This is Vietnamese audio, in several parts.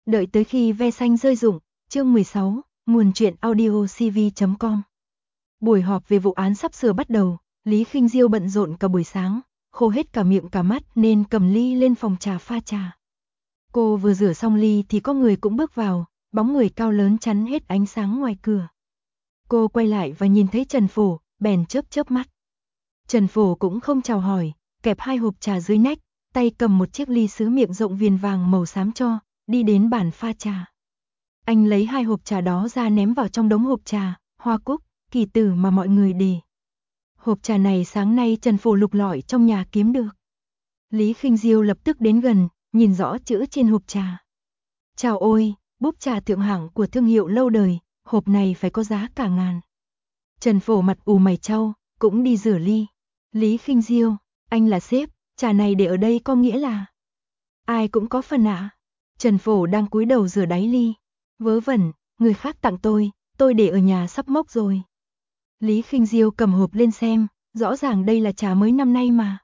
Đợi tới khi ve xanh rơi rụng, chương 16, nguồn truyện audio cv.com. Buổi họp về vụ án sắp sửa bắt đầu, Lý Khinh Diêu bận rộn cả buổi sáng, khô hết cả miệng cả mắt nên cầm ly lên phòng trà pha trà. Cô vừa rửa xong ly thì có người cũng bước vào, bóng người cao lớn chắn hết ánh sáng ngoài cửa. Cô quay lại và nhìn thấy Trần Phổ, bèn chớp chớp mắt. Trần Phổ cũng không chào hỏi, kẹp 2 hộp trà dưới nách, tay cầm một chiếc ly sứ miệng rộng viền vàng màu xám cho, đi đến bàn pha trà. Anh lấy 2 hộp trà đó ra ném vào trong đống hộp trà, hoa cúc, kỳ tử mà mọi người để. Hộp trà này sáng nay Trần Phổ lục lọi trong nhà kiếm được. Lý Khinh Diêu lập tức đến gần, nhìn rõ chữ trên hộp trà. Chào ôi, búp trà thượng hạng của thương hiệu lâu đời, hộp này phải có giá cả ngàn. Trần Phổ mặt ù mày chau, cũng đi rửa ly. Lý Khinh Diêu, anh là sếp, trà này để ở đây có nghĩa là ai cũng có phần ạ. Trần Phổ đang cúi đầu rửa đáy ly. Vớ vẩn, người khác tặng tôi để ở nhà sắp mốc rồi. Lý Khinh Diêu cầm hộp lên xem, rõ ràng đây là trà mới năm nay mà.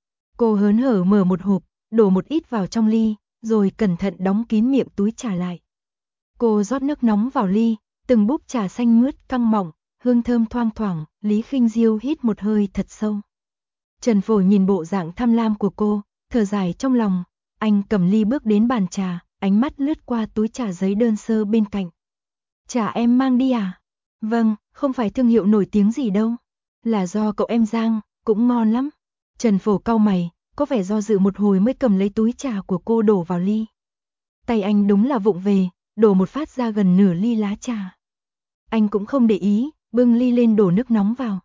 Cô hớn hở mở một hộp, đổ một ít vào trong ly, rồi cẩn thận đóng kín miệng túi trà lại. Cô rót nước nóng vào ly, từng búp trà xanh mướt căng mọng, hương thơm thoang thoảng, Lý Khinh Diêu hít một hơi thật sâu. Trần Phổ nhìn bộ dạng tham lam của cô, thở dài trong lòng, anh cầm ly bước đến bàn trà, ánh mắt lướt qua túi trà giấy đơn sơ bên cạnh. Trà em mang đi à? Vâng, không phải thương hiệu nổi tiếng gì đâu. Là do cậu em Giang, cũng ngon lắm. Trần Phổ cau mày, có vẻ do dự một hồi mới cầm lấy túi trà của cô đổ vào ly. Tay anh đúng là vụng về, đổ một phát ra gần nửa ly lá trà. Anh cũng không để ý, bưng ly lên đổ nước nóng vào.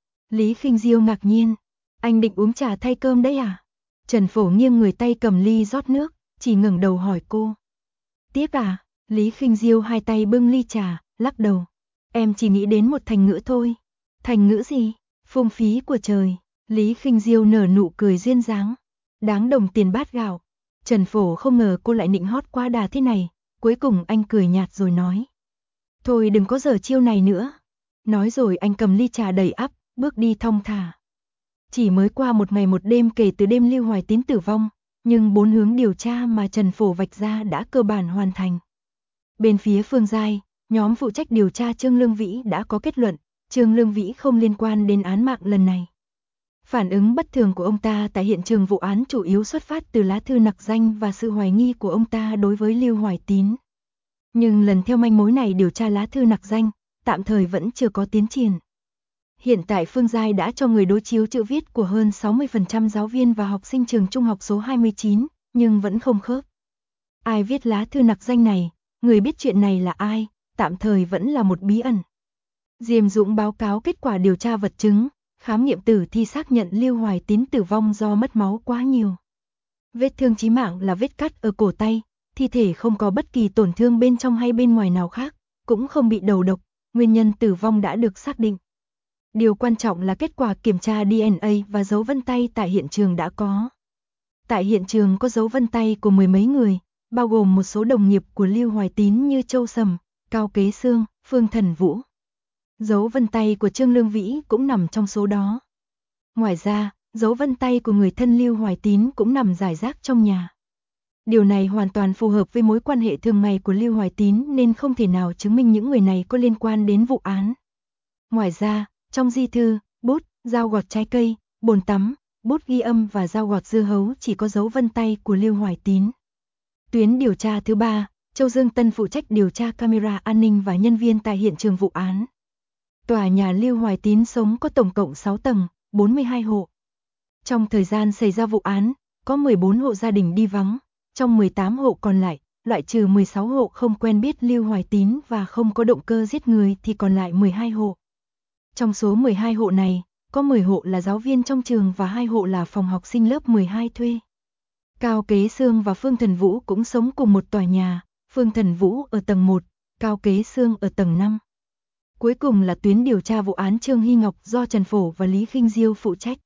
Lý Khinh Diêu ngạc nhiên, anh định uống trà thay cơm đấy à? Trần Phổ nghiêng người tay cầm ly rót nước, chỉ ngẩng đầu hỏi cô. Tiếp à? Lý Khinh Diêu hai tay bưng ly trà, lắc đầu. Em chỉ nghĩ đến một thành ngữ thôi. Thành ngữ gì? Phung phí của trời. Lý Khinh Diêu nở nụ cười duyên dáng. Đáng đồng tiền bát gạo. Trần Phổ không ngờ cô lại nịnh hót quá đà thế này. Cuối cùng anh cười nhạt rồi nói. Thôi đừng có giở chiêu này nữa. Nói rồi anh cầm ly trà đầy ắp, bước đi thong thả. Chỉ mới qua một ngày một đêm kể từ đêm Lưu Hoài Tín tử vong, nhưng 4 hướng điều tra mà Trần Phổ vạch ra đã cơ bản hoàn thành. Bên phía Phương Giai, nhóm phụ trách điều tra Trương Lương Vĩ đã có kết luận, Trương Lương Vĩ không liên quan đến án mạng lần này. Phản ứng bất thường của ông ta tại hiện trường vụ án chủ yếu xuất phát từ lá thư nặc danh và sự hoài nghi của ông ta đối với Lưu Hoài Tín. Nhưng lần theo manh mối này điều tra lá thư nặc danh, tạm thời vẫn chưa có tiến triển. Hiện tại Phương Giai đã cho người đối chiếu chữ viết của hơn 60% giáo viên và học sinh trường trung học số 29, nhưng vẫn không khớp. Ai viết lá thư nặc danh này, người biết chuyện này là ai, tạm thời vẫn là một bí ẩn. Diêm Dũng báo cáo kết quả điều tra vật chứng, khám nghiệm tử thi xác nhận Lưu Hoài Tín tử vong do mất máu quá nhiều. Vết thương chí mạng là vết cắt ở cổ tay, thi thể không có bất kỳ tổn thương bên trong hay bên ngoài nào khác, cũng không bị đầu độc, nguyên nhân tử vong đã được xác định. Điều quan trọng là kết quả kiểm tra DNA và dấu vân tay tại hiện trường đã có. Tại hiện trường có dấu vân tay của mười mấy người, bao gồm một số đồng nghiệp của Lưu Hoài Tín như Châu Sầm, Cao Kế Sương, Phương Thần Vũ. Dấu vân tay của Trương Lương Vĩ cũng nằm trong số đó. Ngoài ra, dấu vân tay của người thân Lưu Hoài Tín cũng nằm rải rác trong nhà. Điều này hoàn toàn phù hợp với mối quan hệ thường ngày của Lưu Hoài Tín nên không thể nào chứng minh những người này có liên quan đến vụ án. Ngoài ra, trong di thư, bút, dao gọt trái cây, bồn tắm, bút ghi âm và dao gọt dưa hấu chỉ có dấu vân tay của Lưu Hoài Tín. Tuyến điều tra thứ 3, Châu Dương Tân phụ trách điều tra camera an ninh và nhân viên tại hiện trường vụ án. Tòa nhà Lưu Hoài Tín sống có tổng cộng 6 tầng, 42 hộ. Trong thời gian xảy ra vụ án, có 14 hộ gia đình đi vắng, trong 18 hộ còn lại, loại trừ 16 hộ không quen biết Lưu Hoài Tín và không có động cơ giết người thì còn lại 12 hộ. Trong số 12 hộ này, có 10 hộ là giáo viên trong trường và 2 hộ là phòng học sinh lớp 12 thuê. Cao Kế Sương và Phương Thần Vũ cũng sống cùng một tòa nhà, Phương Thần Vũ ở tầng 1, Cao Kế Sương ở tầng 5. Cuối cùng là tuyến điều tra vụ án Trương Hy Ngọc do Trần Phổ và Lý Khinh Diêu phụ trách.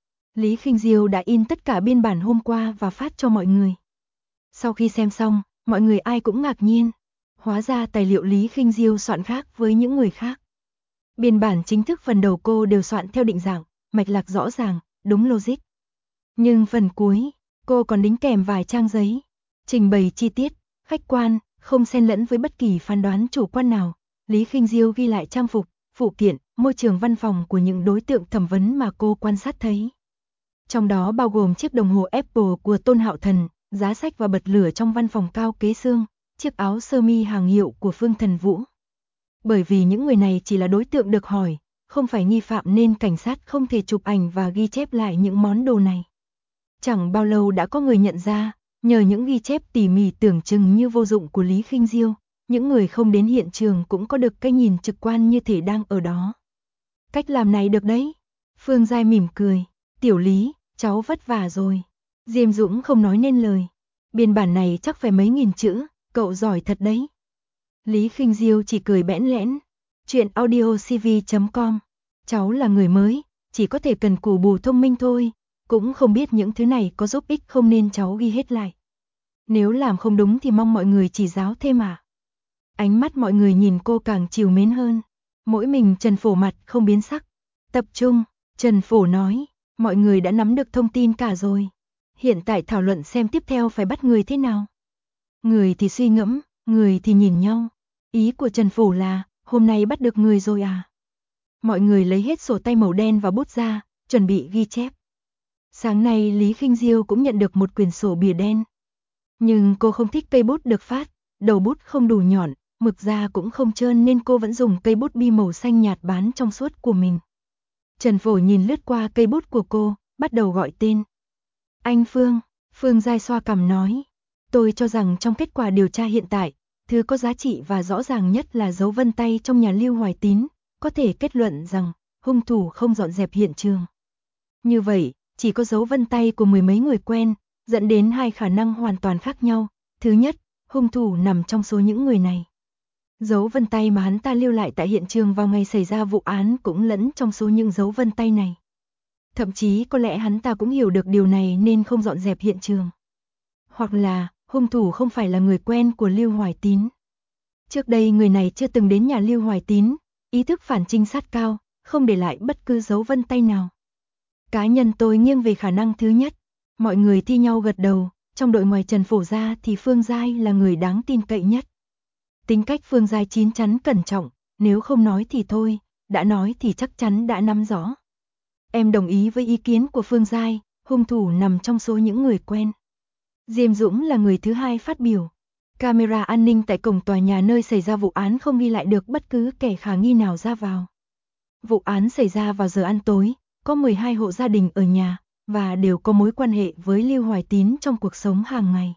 Lý Khinh Diêu đã in tất cả biên bản hôm qua và phát cho mọi người. Sau khi xem xong, mọi người ai cũng ngạc nhiên. Hóa ra tài liệu Lý Khinh Diêu soạn khác với những người khác. Biên bản chính thức phần đầu cô đều soạn theo định dạng, mạch lạc rõ ràng, đúng logic. Nhưng phần cuối, cô còn đính kèm vài trang giấy, trình bày chi tiết, khách quan, không xen lẫn với bất kỳ phán đoán chủ quan nào. Lý Khinh Diêu ghi lại trang phục, phụ kiện, môi trường văn phòng của những đối tượng thẩm vấn mà cô quan sát thấy. Trong đó bao gồm chiếc đồng hồ Apple của Tôn Hạo Thần, giá sách và bật lửa trong văn phòng Cao Kế Xương, chiếc áo sơ mi hàng hiệu của Phương Thần Vũ. Bởi vì những người này chỉ là đối tượng được hỏi, không phải nghi phạm nên cảnh sát không thể chụp ảnh và ghi chép lại những món đồ này. Chẳng bao lâu đã có người nhận ra, nhờ những ghi chép tỉ mỉ tưởng chừng như vô dụng của Lý Khinh Diêu, những người không đến hiện trường cũng có được cái nhìn trực quan như thể đang ở đó. Cách làm này được đấy. Phương Giai mỉm cười. Tiểu Lý, cháu vất vả rồi. Diêm Dũng không nói nên lời. Biên bản này chắc phải mấy nghìn chữ, cậu giỏi thật đấy. Lý Khinh Diêu chỉ cười bẽn lẽn. Chuyện audiocv.com. Cháu là người mới, chỉ có thể cần cù bù thông minh thôi, cũng không biết những thứ này có giúp ích không nên cháu ghi hết lại. Nếu làm không đúng thì mong mọi người chỉ giáo thêm à. Ánh mắt mọi người nhìn cô càng trìu mến hơn. Mỗi mình Trần Phổ mặt không biến sắc. Tập trung, Trần Phổ nói, mọi người đã nắm được thông tin cả rồi. Hiện tại thảo luận xem tiếp theo phải bắt người thế nào. Người thì suy ngẫm, người thì nhìn nhau. Ý của Trần Phổ là, hôm nay bắt được người rồi à? Mọi người lấy hết sổ tay màu đen và bút ra, chuẩn bị ghi chép. Sáng nay Lý Khinh Diêu cũng nhận được một quyển sổ bìa đen. Nhưng cô không thích cây bút được phát, đầu bút không đủ nhọn, mực da cũng không trơn nên cô vẫn dùng cây bút bi màu xanh nhạt bán trong suốt của mình. Trần Phổ nhìn lướt qua cây bút của cô, bắt đầu gọi tên. Anh Phương, Phương Giai xoa cằm nói. Tôi cho rằng trong kết quả điều tra hiện tại, thứ có giá trị và rõ ràng nhất là dấu vân tay trong nhà Lưu Hoài Tín, có thể kết luận rằng hung thủ không dọn dẹp hiện trường. Như vậy, chỉ có dấu vân tay của mười mấy người quen, dẫn đến hai khả năng hoàn toàn khác nhau. Thứ nhất, hung thủ nằm trong số những người này. Dấu vân tay mà hắn ta lưu lại tại hiện trường vào ngày xảy ra vụ án cũng lẫn trong số những dấu vân tay này. Thậm chí có lẽ hắn ta cũng hiểu được điều này nên không dọn dẹp hiện trường. Hoặc là, hung thủ không phải là người quen của Lưu Hoài Tín. Trước đây người này chưa từng đến nhà Lưu Hoài Tín, ý thức phản trinh sát cao, không để lại bất cứ dấu vân tay nào. Cá nhân tôi nghiêng về khả năng thứ nhất. Mọi người thi nhau gật đầu, trong đội ngoài Trần Phổ ra thì Phương Giai là người đáng tin cậy nhất. Tính cách Phương Giai chín chắn cẩn trọng, nếu không nói thì thôi, đã nói thì chắc chắn đã nắm rõ. Em đồng ý với ý kiến của Phương Giai, hung thủ nằm trong số những người quen. Diêm Dũng là người thứ hai phát biểu. Camera an ninh tại cổng tòa nhà nơi xảy ra vụ án không ghi lại được bất cứ kẻ khả nghi nào ra vào. Vụ án xảy ra vào giờ ăn tối, có 12 hộ gia đình ở nhà, và đều có mối quan hệ với Lưu Hoài Tín trong cuộc sống hàng ngày.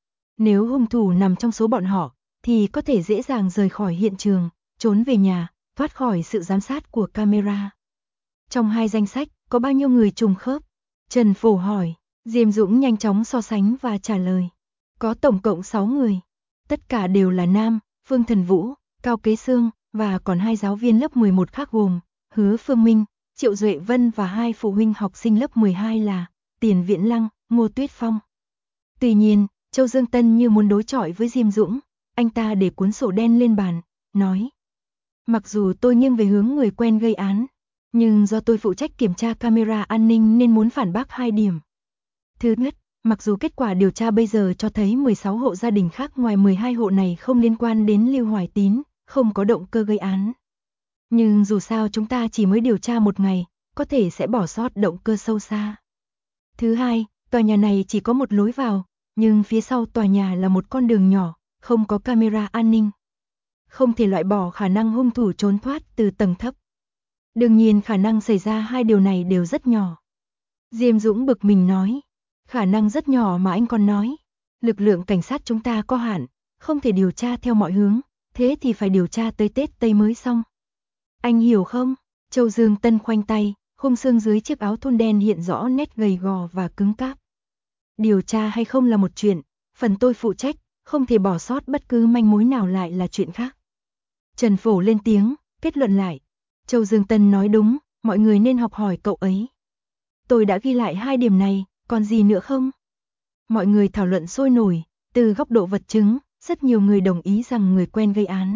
Nếu hung thủ nằm trong số bọn họ, thì có thể dễ dàng rời khỏi hiện trường, trốn về nhà, thoát khỏi sự giám sát của camera. Trong hai danh sách, có bao nhiêu người trùng khớp? Trần Phổ hỏi, Diêm Dũng nhanh chóng so sánh và trả lời. Có tổng cộng 6 người. Tất cả đều là nam, Phương Thần Vũ, Cao Kế Xương, và còn hai giáo viên lớp 11 khác gồm Hứa Phương Minh, Triệu Duệ Vân và hai phụ huynh học sinh lớp 12 là Tiền Viễn Lăng, Ngô Tuyết Phong. Tuy nhiên, Châu Dương Tân như muốn đối chọi với Diêm Dũng, anh ta để cuốn sổ đen lên bàn, nói. Mặc dù tôi nghiêng về hướng người quen gây án, nhưng do tôi phụ trách kiểm tra camera an ninh nên muốn phản bác 2 điểm. Thứ nhất, mặc dù kết quả điều tra bây giờ cho thấy 16 hộ gia đình khác ngoài 12 hộ này không liên quan đến Lưu Hoài Tín, không có động cơ gây án. Nhưng dù sao chúng ta chỉ mới điều tra 1 ngày, có thể sẽ bỏ sót động cơ sâu xa. Thứ hai, tòa nhà này chỉ có một lối vào, nhưng phía sau tòa nhà là một con đường nhỏ, không có camera an ninh. Không thể loại bỏ khả năng hung thủ trốn thoát từ tầng thấp. Đương nhiên khả năng xảy ra hai điều này đều rất nhỏ. Diêm Dũng bực mình nói. Khả năng rất nhỏ mà anh còn nói. Lực lượng cảnh sát chúng ta có hạn, không thể điều tra theo mọi hướng, thế thì phải điều tra tới Tết Tây mới xong. Anh hiểu không? Châu Dương Tân khoanh tay, khung xương dưới chiếc áo thun đen hiện rõ nét gầy gò và cứng cáp. Điều tra hay không là một chuyện, phần tôi phụ trách, không thể bỏ sót bất cứ manh mối nào lại là chuyện khác. Trần Phổ lên tiếng, kết luận lại. Châu Dương Tân nói đúng, mọi người nên học hỏi cậu ấy. Tôi đã ghi lại 2 điểm này, còn gì nữa không? Mọi người thảo luận sôi nổi, từ góc độ vật chứng, rất nhiều người đồng ý rằng người quen gây án.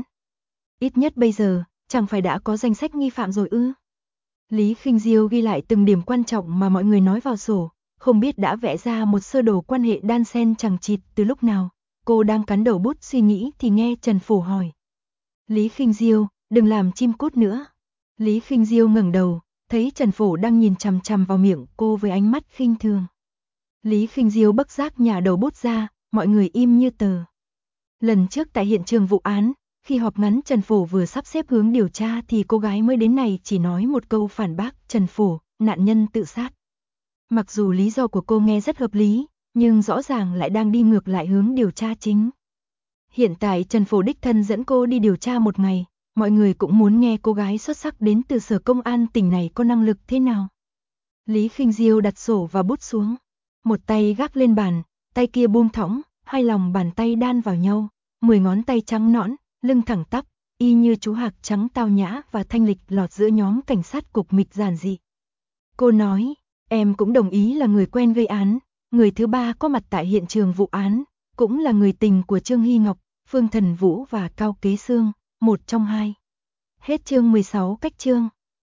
Ít nhất bây giờ, chẳng phải đã có danh sách nghi phạm rồi ư? Lý Khinh Diêu ghi lại từng điểm quan trọng mà mọi người nói vào sổ, không biết đã vẽ ra một sơ đồ quan hệ đan xen chằng chịt từ lúc nào. cô đang cắn đầu bút suy nghĩ thì nghe Trần Phổ hỏi. Lý Khinh Diêu, đừng làm chim cút nữa. Lý Khinh Diêu ngẩng đầu, thấy Trần Phổ đang nhìn chằm chằm vào miệng cô với ánh mắt khinh thường. Lý Khinh Diêu bất giác nhả đầu bút ra, mọi người im như tờ. Lần trước tại hiện trường vụ án, khi họp ngắn Trần Phổ vừa sắp xếp hướng điều tra thì cô gái mới đến này chỉ nói một câu phản bác Trần Phổ, nạn nhân tự sát. Mặc dù lý do của cô nghe rất hợp lý, nhưng rõ ràng lại đang đi ngược lại hướng điều tra chính. Hiện tại Trần Phổ đích thân dẫn cô đi điều tra một ngày, mọi người cũng muốn nghe cô gái xuất sắc đến từ sở công an tỉnh này có năng lực thế nào. Lý Khinh Diêu đặt sổ và bút xuống, một tay gác lên bàn, tay kia buông thõng, hai lòng bàn tay đan vào nhau, 10 ngón tay trắng nõn, lưng thẳng tắp, y như chú hạc trắng tao nhã và thanh lịch lọt giữa nhóm cảnh sát cục mịch giản dị. Cô nói, em cũng đồng ý là người quen gây án, người thứ ba có mặt tại hiện trường vụ án, cũng là người tình của Trương Hy Ngọc, Phương Thần Vũ và Cao Kế Sương, một trong hai. Hết chương 16 cách chương.